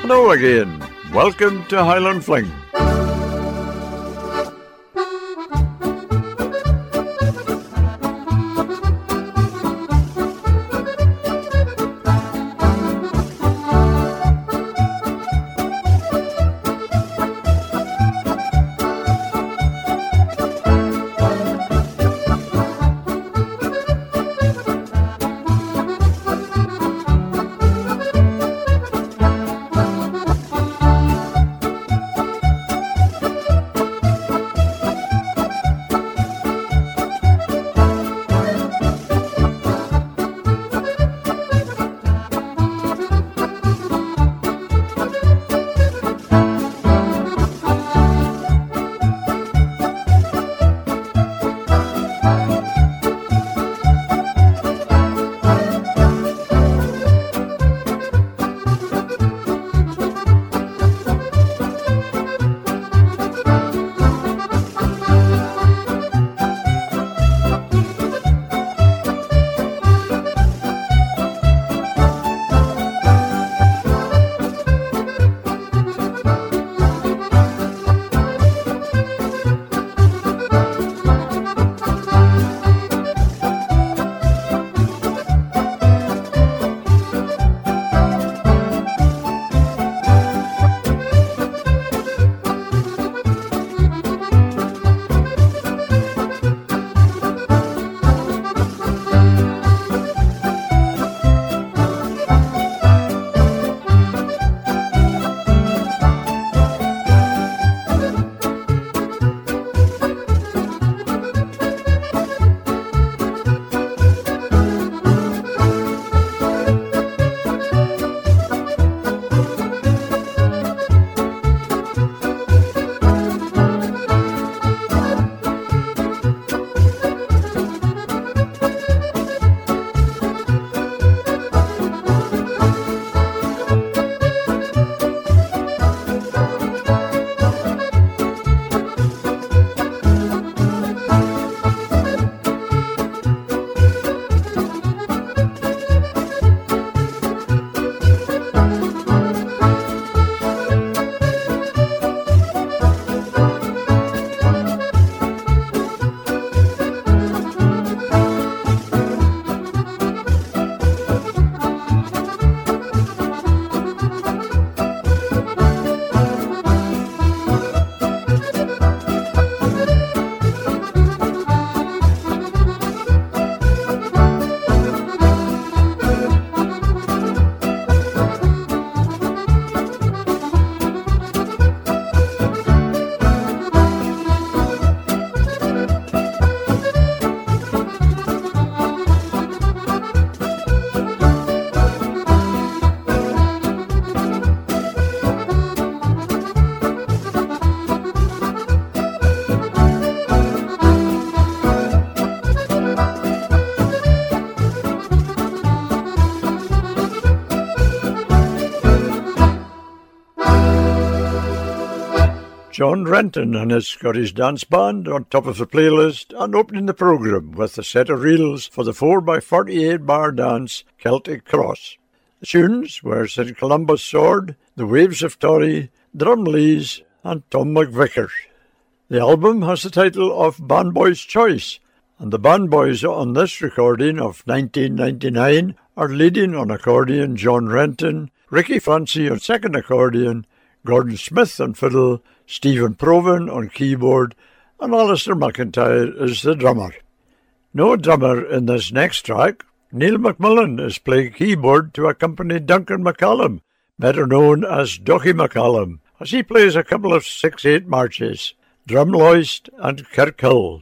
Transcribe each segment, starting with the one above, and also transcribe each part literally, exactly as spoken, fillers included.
Hello again. Welcome to Highland Fling. John Renton and his Scottish Dance Band on top of the playlist and opening the programme with a set of reels for the four by forty-eight bar dance Celtic Cross. The tunes were Saint Columba's Sword, The Waves of Tory, Drumlees and Tom McVickers. The album has the title of Bandboy's Choice, and the bandboys on this recording of nineteen ninety-nine are leading on accordion John Renton, Ricky Francie on second accordion, Gordon Smith on fiddle, Stephen Provan on keyboard, and Alistair McIntyre is the drummer. No drummer in this next track. Neil McMillan is playing keyboard to accompany Duncan McCallum, better known as Ducky McCallum, as he plays a couple of six eight marches, Drumloist and Kirkhill.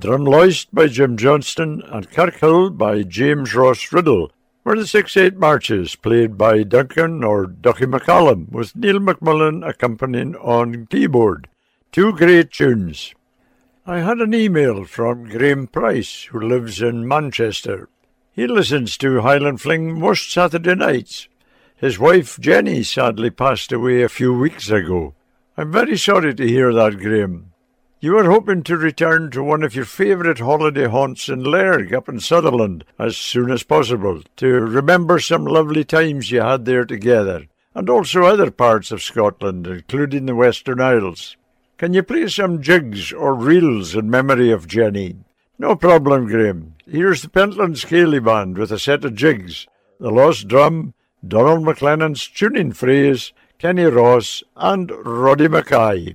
Drumloist by Jim Johnston, and Kirkhill by James Ross Riddle were the six eight marches played by Duncan or Ducky McCallum, with Neil McMullen accompanying on keyboard. Two great tunes. I had an email from Graham Price, who lives in Manchester. He listens to Highland Fling most Saturday nights. His wife Jenny sadly passed away a few weeks ago. I'm very sorry to hear that, Graham. You are hoping to return to one of your favourite holiday haunts in Lairg up in Sutherland as soon as possible to remember some lovely times you had there together, and also other parts of Scotland, including the Western Isles. Can you play some jigs or reels in memory of Jenny? No problem, Graham. Here's the Pentland Scaly Band with a set of jigs, the Lost Drum, Donald McLennan's tuning phrase, Kenny Ross, and Roddy Mackay.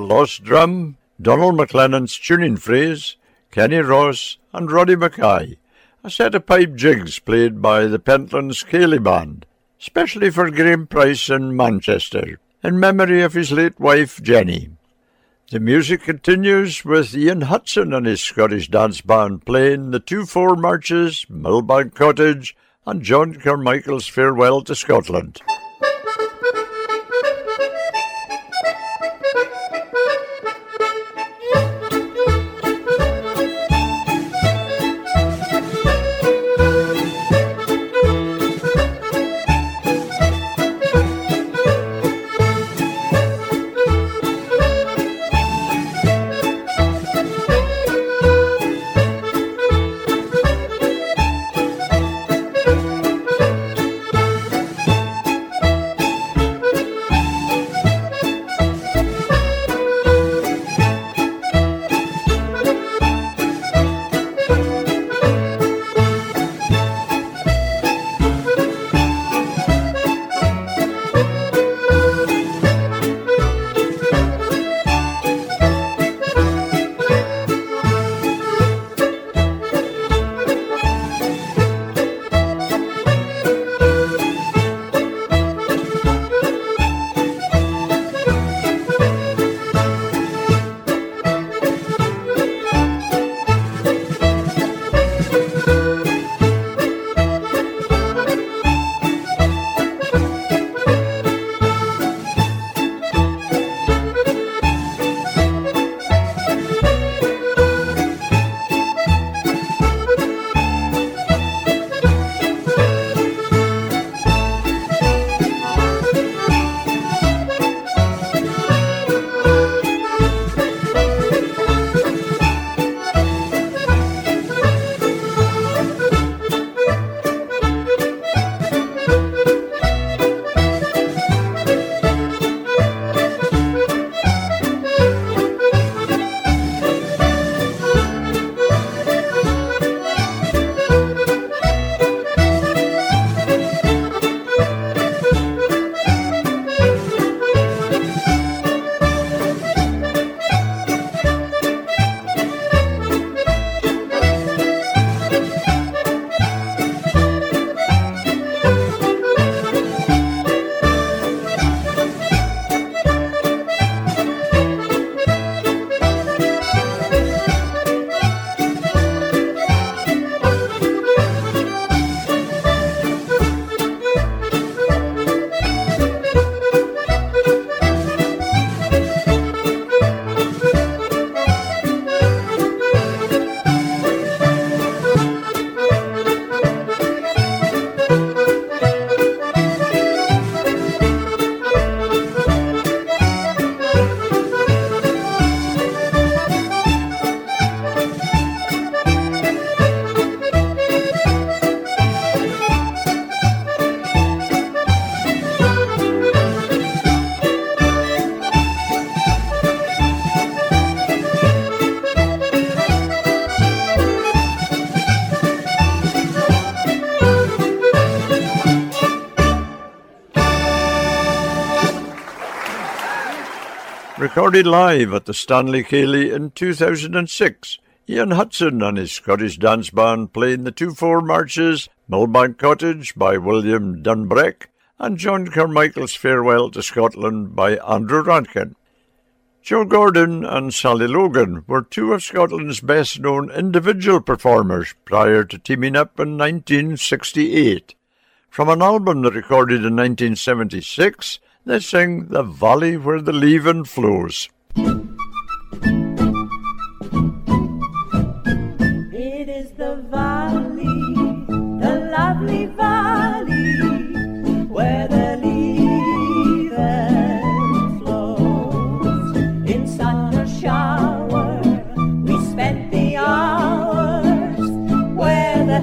Lost Drum, Donald McLennan's tuning phrase, Kenny Ross and Roddy Mackay, a set of pipe jigs played by the Pentlands Ceilidh Band, specially for Graham Price in Manchester, in memory of his late wife Jenny. The music continues with Ian Hudson and his Scottish Dance Band playing the two four marches, Millbank Cottage and John Carmichael's Farewell to Scotland. Recorded live at the Stanley Ceilidh in two thousand six, Ian Hudson and his Scottish Dance Band playing the two four marches, Millbank Cottage by William Dunbreck and John Carmichael's Farewell to Scotland by Andrew Rankin. Joe Gordon and Sally Logan were two of Scotland's best-known individual performers prior to teaming up in nineteen sixty-eight. From an album they recorded in nineteen seventy-six, they sing The Valley Where the Leven Flows. It is the valley, the lovely valley, where the Leven flows. In sun or shower, we spent the hours where the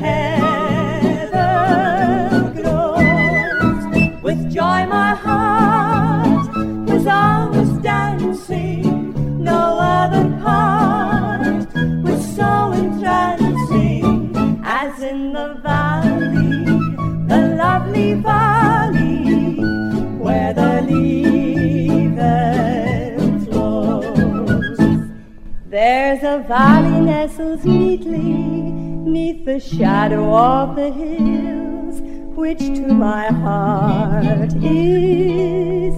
heather glows. With joy my heart was always dancing, no other part was so entrancing as in the valley, the lovely valley where the Leven flows. valley nestles neatly 'neath the shadow of the hills, which to my heart is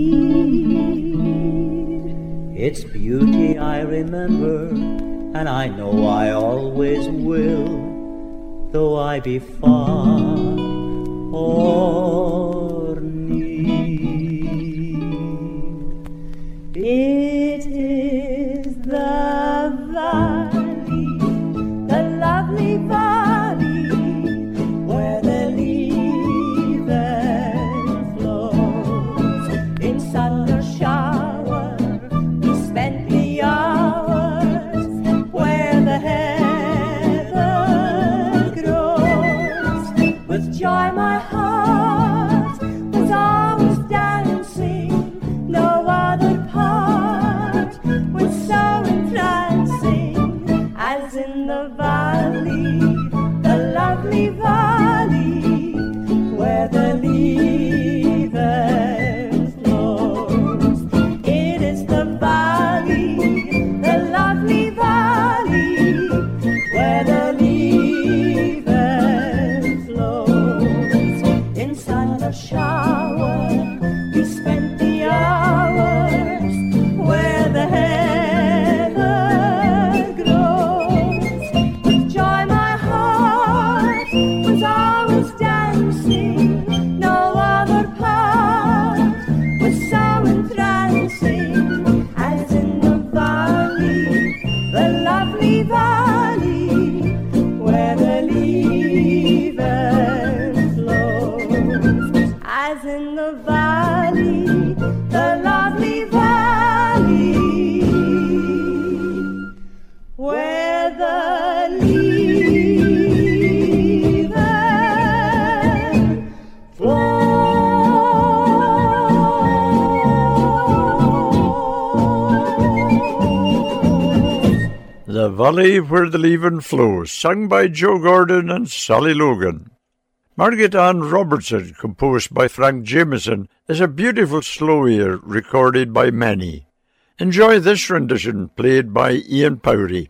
dear. Its beauty I remember, and I know I always will, though I be far or near. It is the valley, the lovely valley, where the Leven flows. In sun or shower, we spent the hours where the heather grows. With joy my heart was always dancing, no other part was so entrancing as in the valley, the lovely valley, where the Leven flows. It is the valley, the lovely valley, where the Leven flows. In sun or shower, we spent the hours where the heather grows. With joy my heart was always dancing, no other part was so entrancing as in the valley, the lovely valley, where the Leven flows. As in the valley, the lovely valley, where the Leven flows. The Valley Where the Leven Flows, sung by Joe Gordon and Sally Logan. Margaret Ann Robertson, composed by Frank Jameson, is a beautiful slow air recorded by many. Enjoy this rendition played by Ian Powry.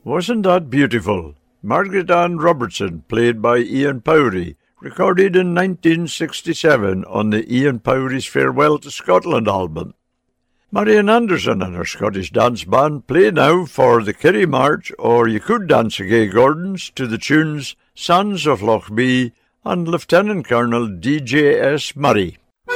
Wasn't That Beautiful? Margaret Ann Robertson, played by Ian Powrie, recorded in nineteen sixty-seven on the Ian Powrie's Farewell to Scotland album. Marian Anderson and her Scottish dance band play now for the Kerry March or You Could Dance a Gay Gordons to the tunes Sons of Lochbee and Lieutenant Colonel D J S Murray.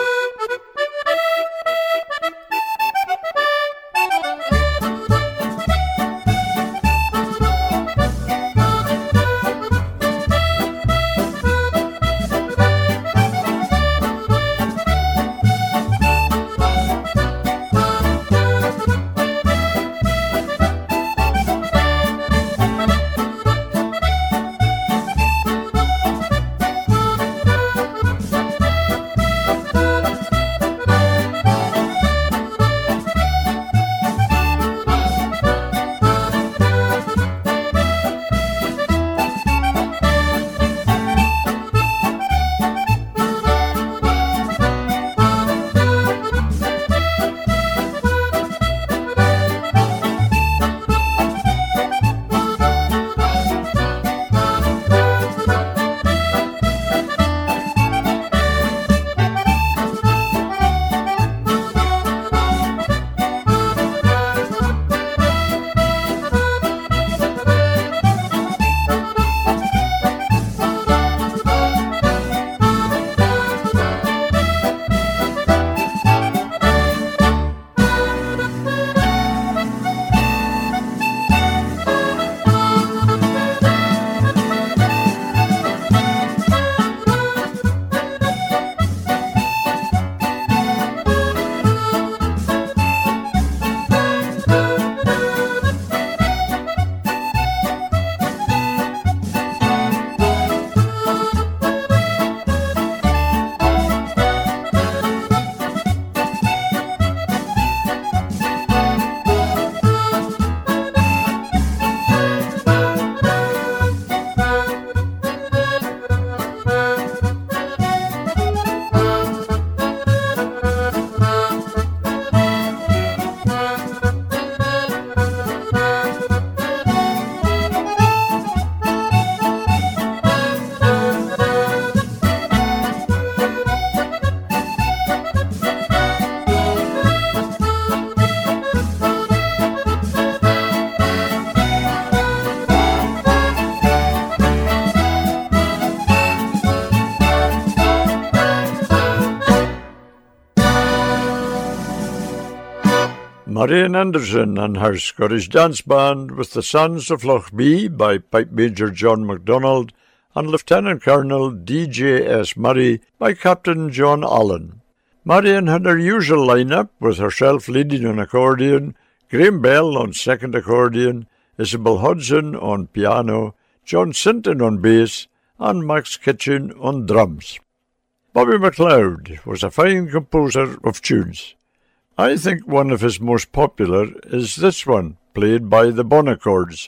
Marian Anderson and her Scottish dance band with the Sons of Lochbee by Pipe Major John MacDonald and Lieutenant Colonel D J S Murray by Captain John Allen. Marian had her usual line-up with herself leading on accordion, Graham Bell on second accordion, Isabel Hudson on piano, John Sinton on bass, and Max Kitchen on drums. Bobby MacLeod was a fine composer of tunes. I think one of his most popular is this one, played by the Bonaccords.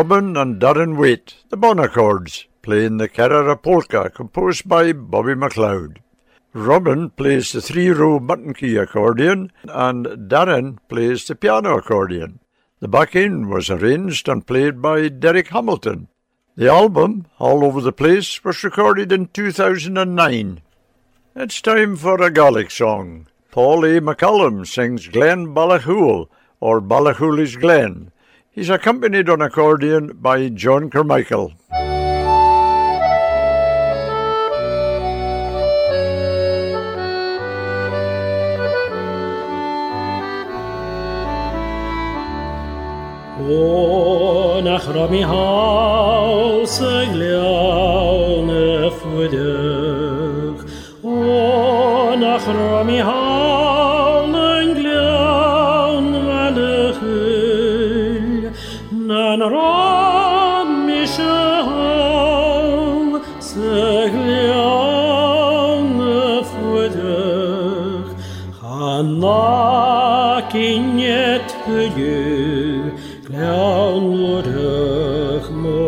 Robin and Darren Waite, the Bonaccords, playing the Carrara Polka, composed by Bobby MacLeod. Robin plays the three-row button key accordion, and Darren plays the piano accordion. The backing was arranged and played by Derek Hamilton. The album, All Over the Place, was recorded in two thousand nine. It's time for a Gaelic song. Paul A. McCallum sings Glen Ballachul, or Ballachul's Glen. He's accompanied on accordion by John Carmichael. O nach Rami Haus gleune fudig, O nach Rami Halen gleun malachil, nan Rami Shahal gleune fudig, Hanna kinyet you. Gleanwrig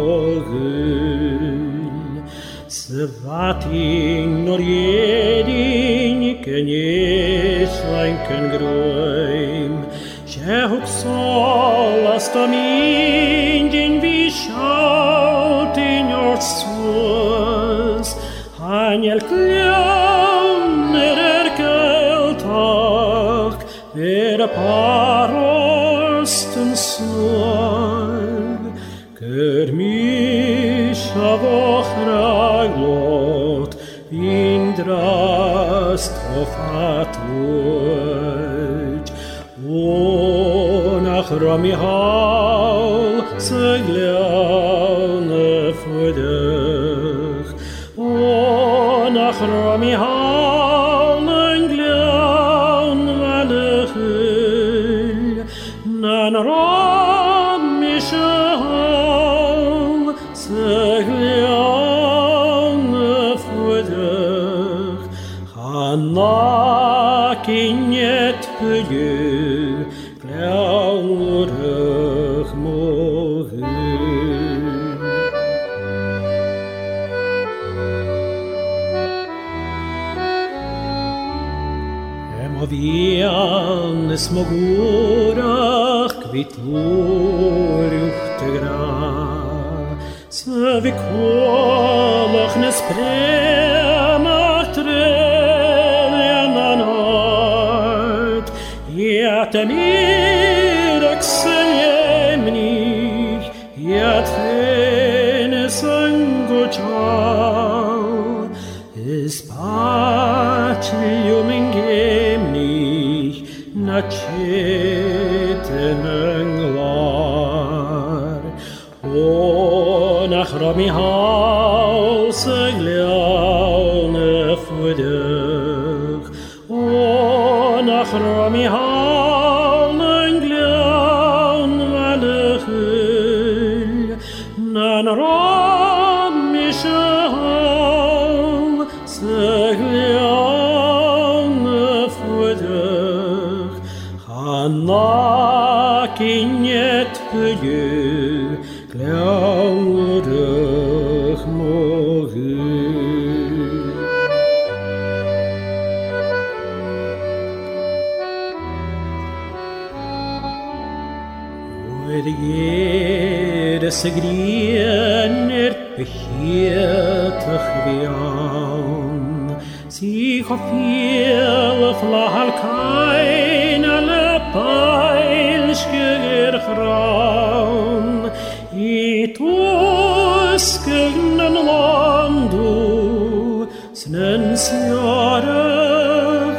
mogul, Svating nor jeding kenjes wanken groim, Shehuk solas tam indin vi schaut in your suas, Haniel kleiner erkeltag, Ver parosten swag, Ker mich avoch raglot, Indrast of atwoj, O nach Rami Hal, Segleane fudig, O nach Rami Hal, Englean malachil, Nan Rami Shahal, Segleane fudig, Hanna kinyet you, Gleanwrig mogul. Vian smogurach kvitlurjuch te gra, Svevikolach nespremach treljan art, Jatemir exeljemnich, Jatrenes angochal, Espatilium ingemnich, Nacheten englar, O nach Rami Haus gleane fudig, O nach Rami Halen glean malachil, Nan Rami Shahal, Segleane fudig, Hanna kinyet you, Gleanwrig mogul. With jedes griener beheertig wian, sich auf viel flachal keine lepeilschger graun, I tusken landu, snens jarig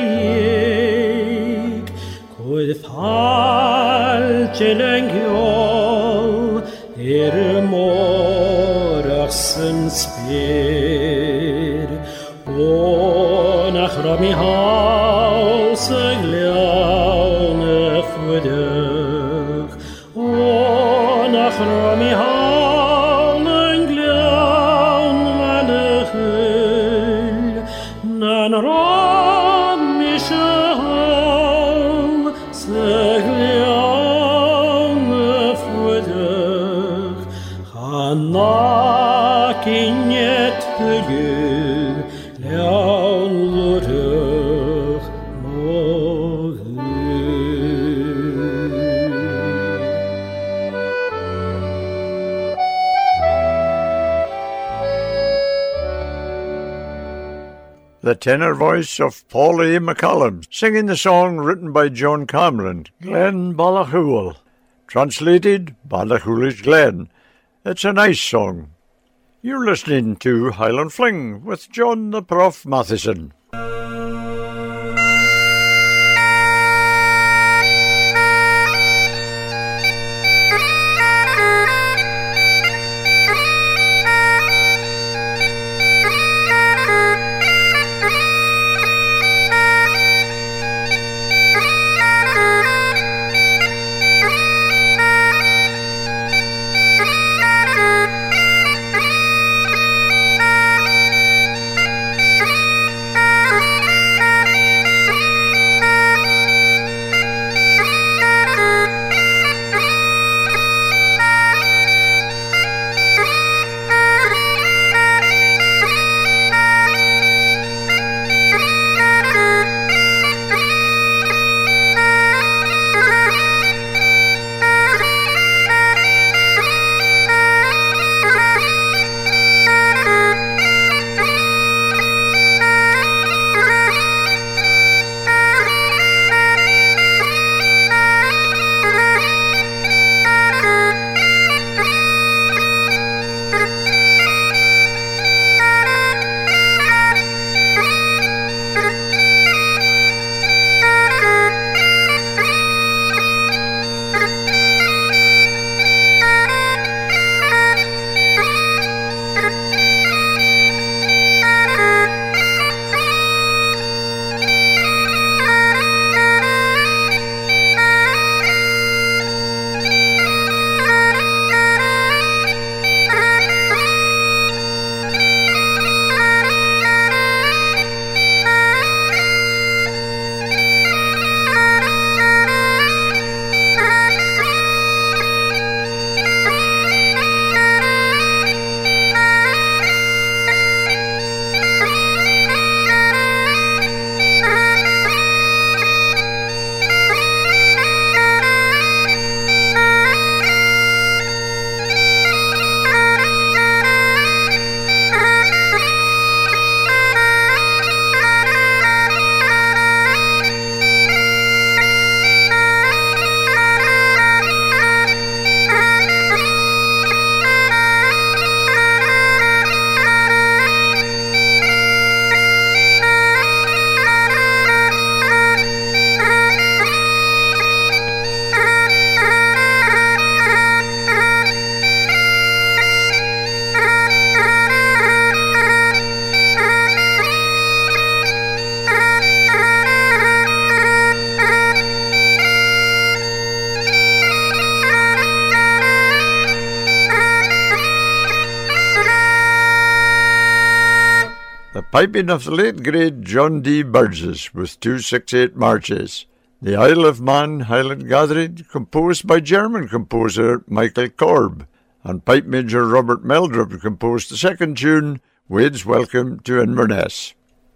erik, Kod falchelengjol, er morachsen spir, O nach Rami Haus gleane fudig, O nach Rami Halen glean malachil, Nan Rami Shahal, Segleane fudig, nakinnet hylju, leon lurch mohu. The tenor voice of Paul A. McCallum, singing the song written by John Camlin, Glen Ballachul. Translated, Ballachulish Glen. It's a nice song. You're listening to Highland Fling with John the Prof Matheson. Piping of the late great John D. Burgess with two six eight marches. The Isle of Man Highland Gathering, composed by German composer Michael Korb, and pipe major Robert Meldrum composed the second tune, Wade's Welcome to Inverness.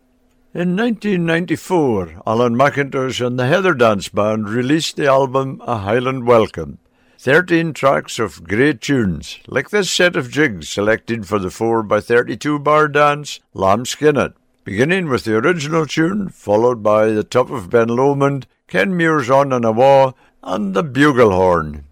In nineteen ninety-four, Alan McIntosh and the Heather Dance Band released the album A Highland Welcome. Thirteen tracks of great tunes, like this set of jigs selected for the four by thirty-two bar dance, Lamb Skinnett, beginning with the original tune, followed by the Top of Ben Lomond, Ken Muir's On and Awa, and the Bugle Horn.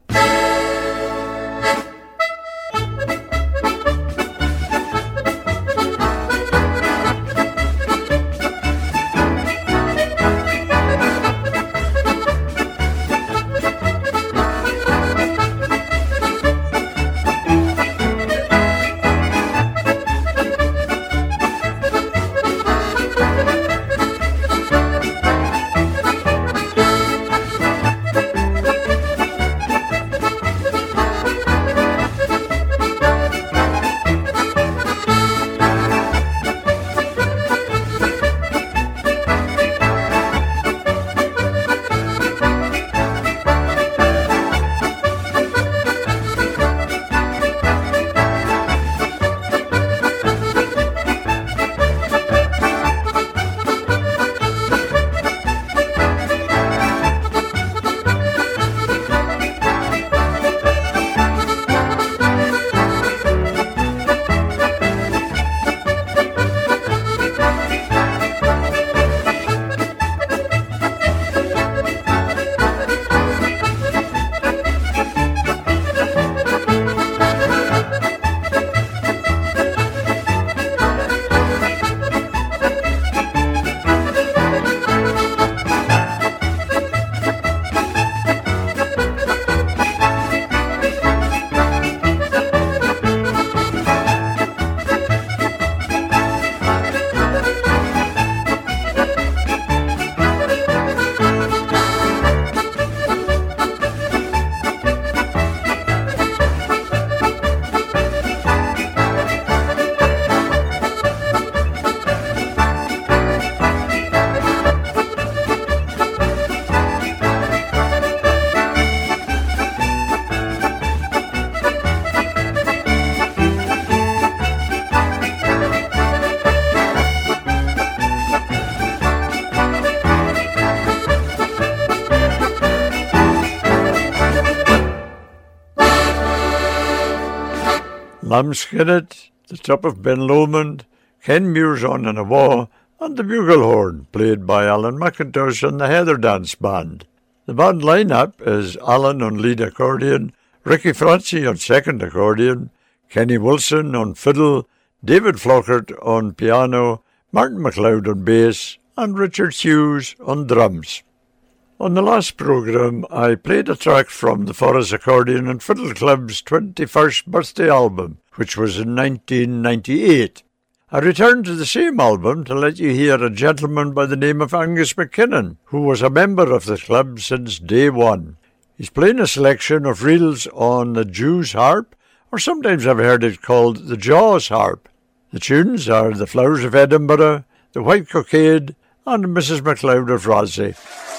Lambskinnet, the top of Ben Lomond, Ken Muir's on and a Waugh, and the bugle horn, played by Alan McIntosh and the Heather Dance Band. The band line-up is Alan on lead accordion, Ricky Francie on second accordion, Kenny Wilson on fiddle, David Flockert on piano, Martin McLeod on bass, and Richard Hughes on drums. On the last programme, I played a track from the Forres Accordion and Fiddle Club's twenty-first birthday album, which was in nineteen ninety-eight. I returned to the same album to let you hear a gentleman by the name of Angus McKinnon, who was a member of the club since day one. He's playing a selection of reels on the Jew's harp, or sometimes I've heard it called the Jaws harp. The tunes are The Flowers of Edinburgh, The White Cockade, and Missus MacLeod of Rothesay.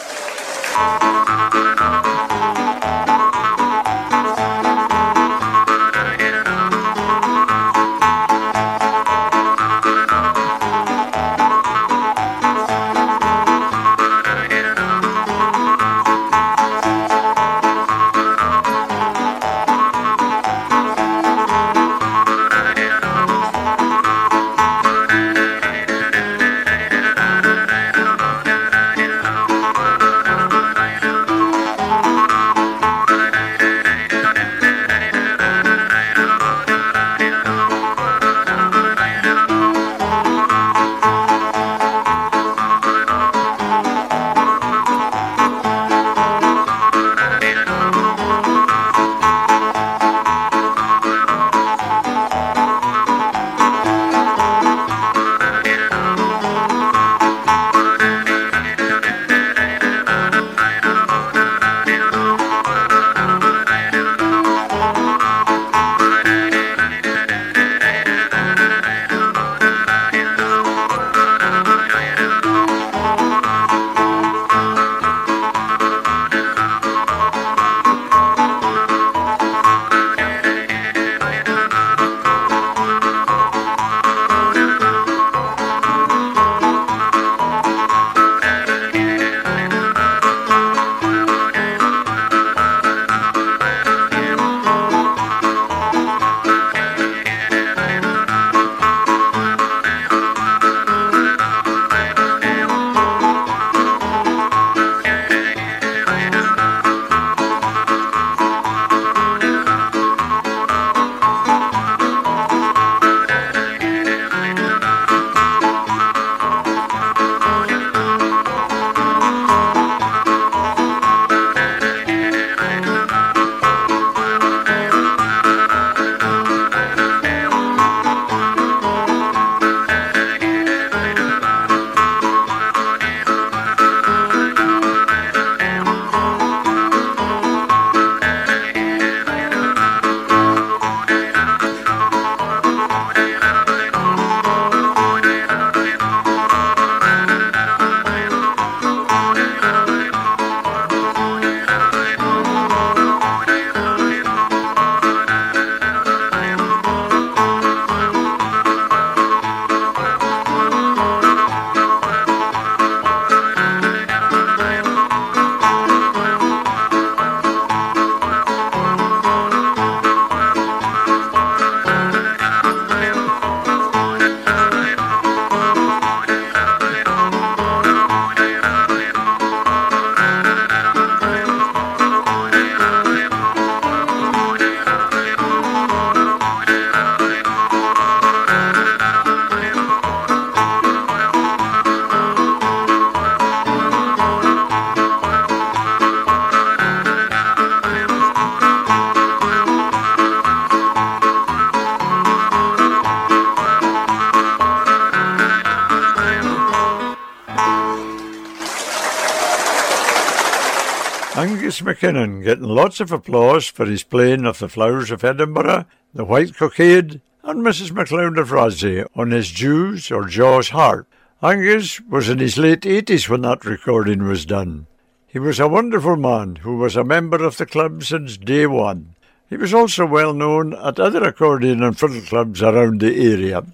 Angus McKinnon getting lots of applause for his playing of The Flowers of Edinburgh, The White Cockade, and Missus MacLeod of Rothesay on his Jew's or Jaws harp. Angus was in his late eighties when that recording was done. He was a wonderful man who was a member of the club since day one. He was also well known at other accordion and fiddle clubs around the area.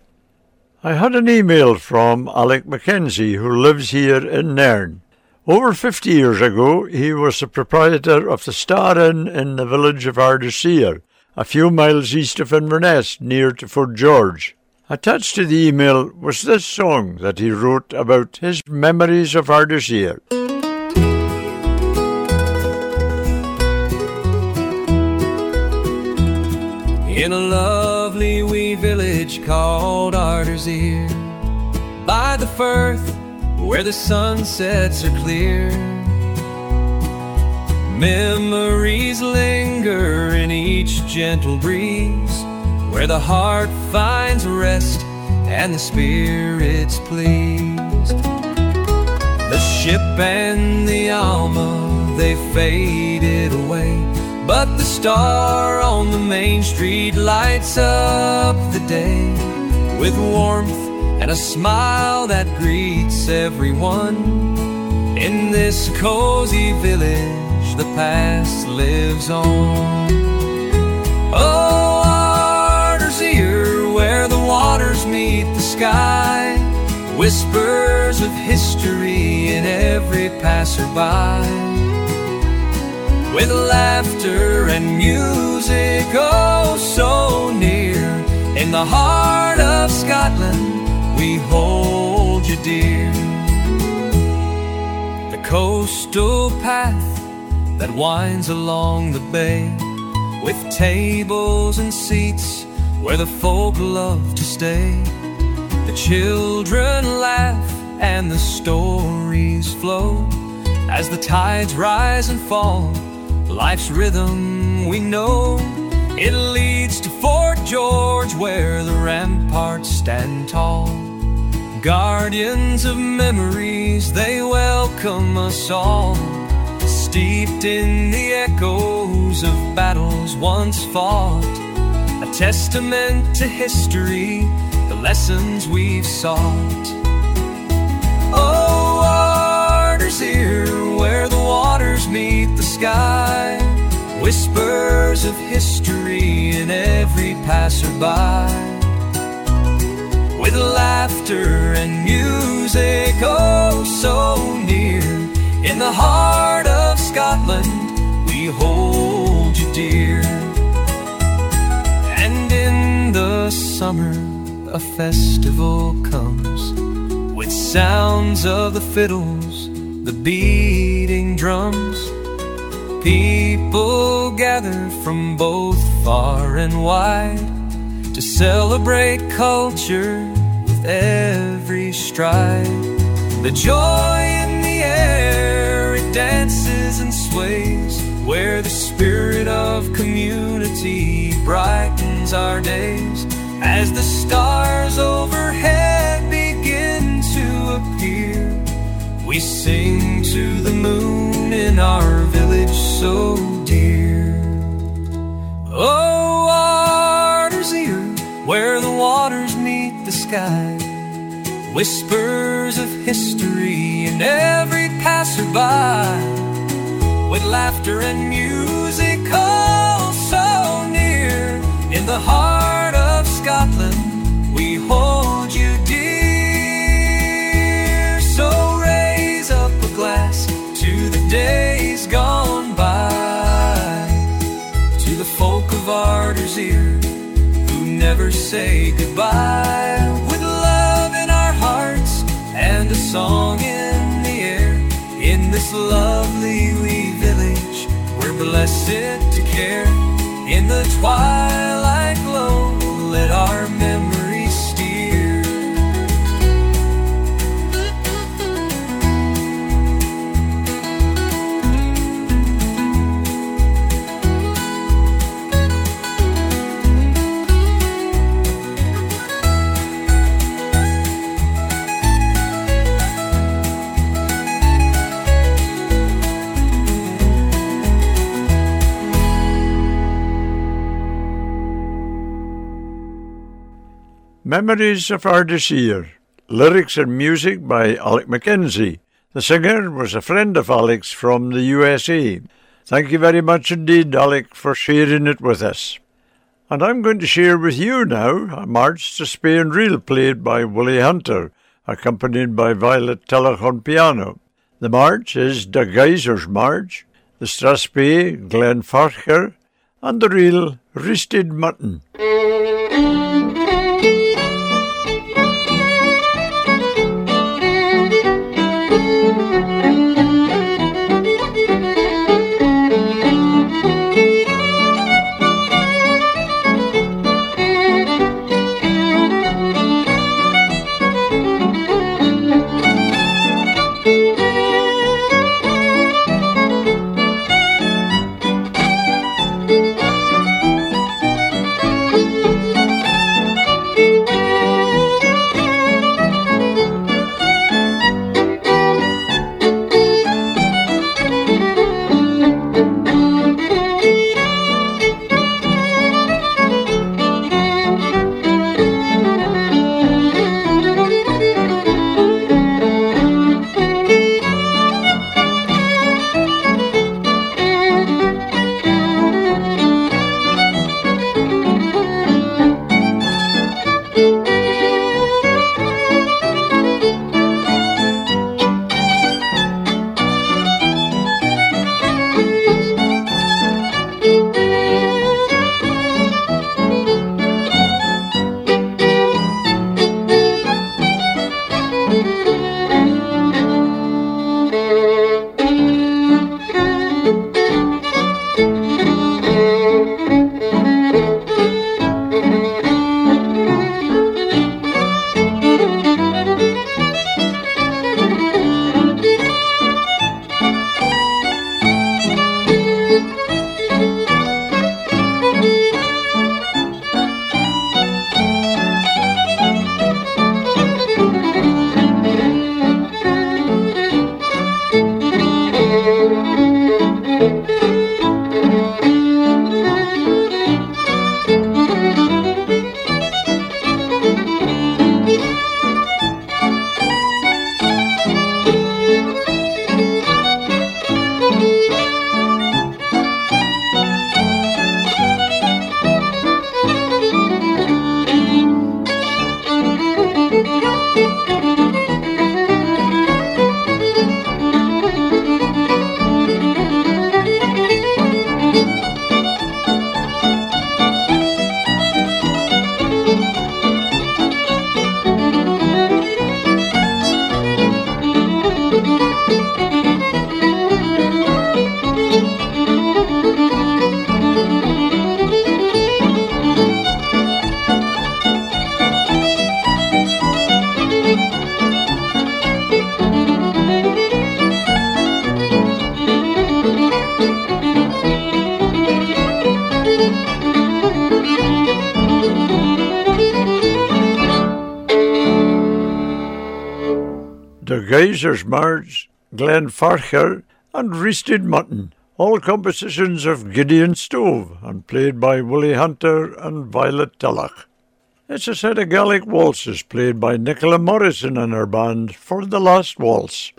I had an email from Alec Mackenzie, who lives here in Nairn. Over fifty years ago, he was the proprietor of the Star Inn in the village of Ardusir, a few miles east of Inverness, near to Fort George. Attached to the email was this song that he wrote about his memories of Ardeshir. In a lovely wee village called Ardeshir, by the Firth where the sunsets are clear, memories linger in each gentle breeze, where the heart finds rest and the spirit's pleased. The ship and the Alma, they faded away, but the star on the main street lights up the day with warmth and a smile that greets everyone. In this cozy village, the past lives on. Oh, Ardeshir, where the waters meet the sky, whispers of history in every passerby. With laughter and music oh so near, in the heart of Scotland we hold you dear. The coastal path that winds along the bay, with tables and seats where the folk love to stay. The children laugh and the stories flow as the tides rise and fall. Life's rhythm we know, it leads to Fort George where the ramparts stand tall. Guardians of memories, they welcome us all, steeped in the echoes of battles once fought. A testament to history, the lessons we've sought. Oh, Ardeshir, where the waters meet the sky, whispers of history in every passerby. With laughter and music oh so near, in the heart of Scotland we hold you dear. And in the summer a festival comes, with sounds of the fiddles, the beating drums. People gather from both far and wide to celebrate culture with every stride. The joy in the air, it dances and sways, where the spirit of community brightens our days. As the stars overhead begin to appear, we sing to the moon in our village so dear. Oh, Ardeshir, where the waters meet the sky, whispers of history in every passerby. With laughter and music oh so near, in the heart of Scotland we hold you dear. So raise up a glass to the days gone by, to the folk of Ardeshir who never say goodbye. With love in our hearts and a song in the air, in this lovely wee village we're blessed to care. In the twilight glow let our memories steer. Memories of Ardeshir. Lyrics and music by Alec Mackenzie. The singer was a friend of Alec's from the U S A. Thank you very much indeed, Alec, for sharing it with us. And I'm going to share with you now a March to Spain reel played by Willie Hunter, accompanied by Violet Tillach on piano. The march is De Geysers March. The Strathspey, Glenfarchere, and the reel Roasted Mutton. The Geysers March, Glenfarchere, and Roasted Mutton, all compositions of Gideon Stove and played by Willie Hunter and Violet Tulloch. It's a set of Gaelic waltzes played by Nicola Morrison and her band for the last waltz.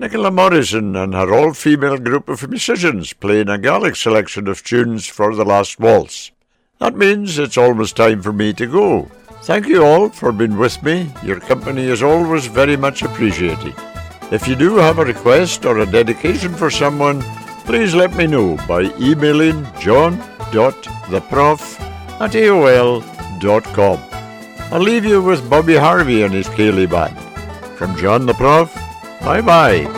Nicola Morrison and her all-female group of musicians playing a Gaelic selection of tunes for the last waltz. That means it's almost time for me to go. Thank you all for being with me. Your company is always very much appreciated. If you do have a request or a dedication for someone, please let me know by emailing john dot the prof at A O L dot com. I'll leave you with Bobby Harvey and his Ceilidh Band. From John the Prof, bye-bye.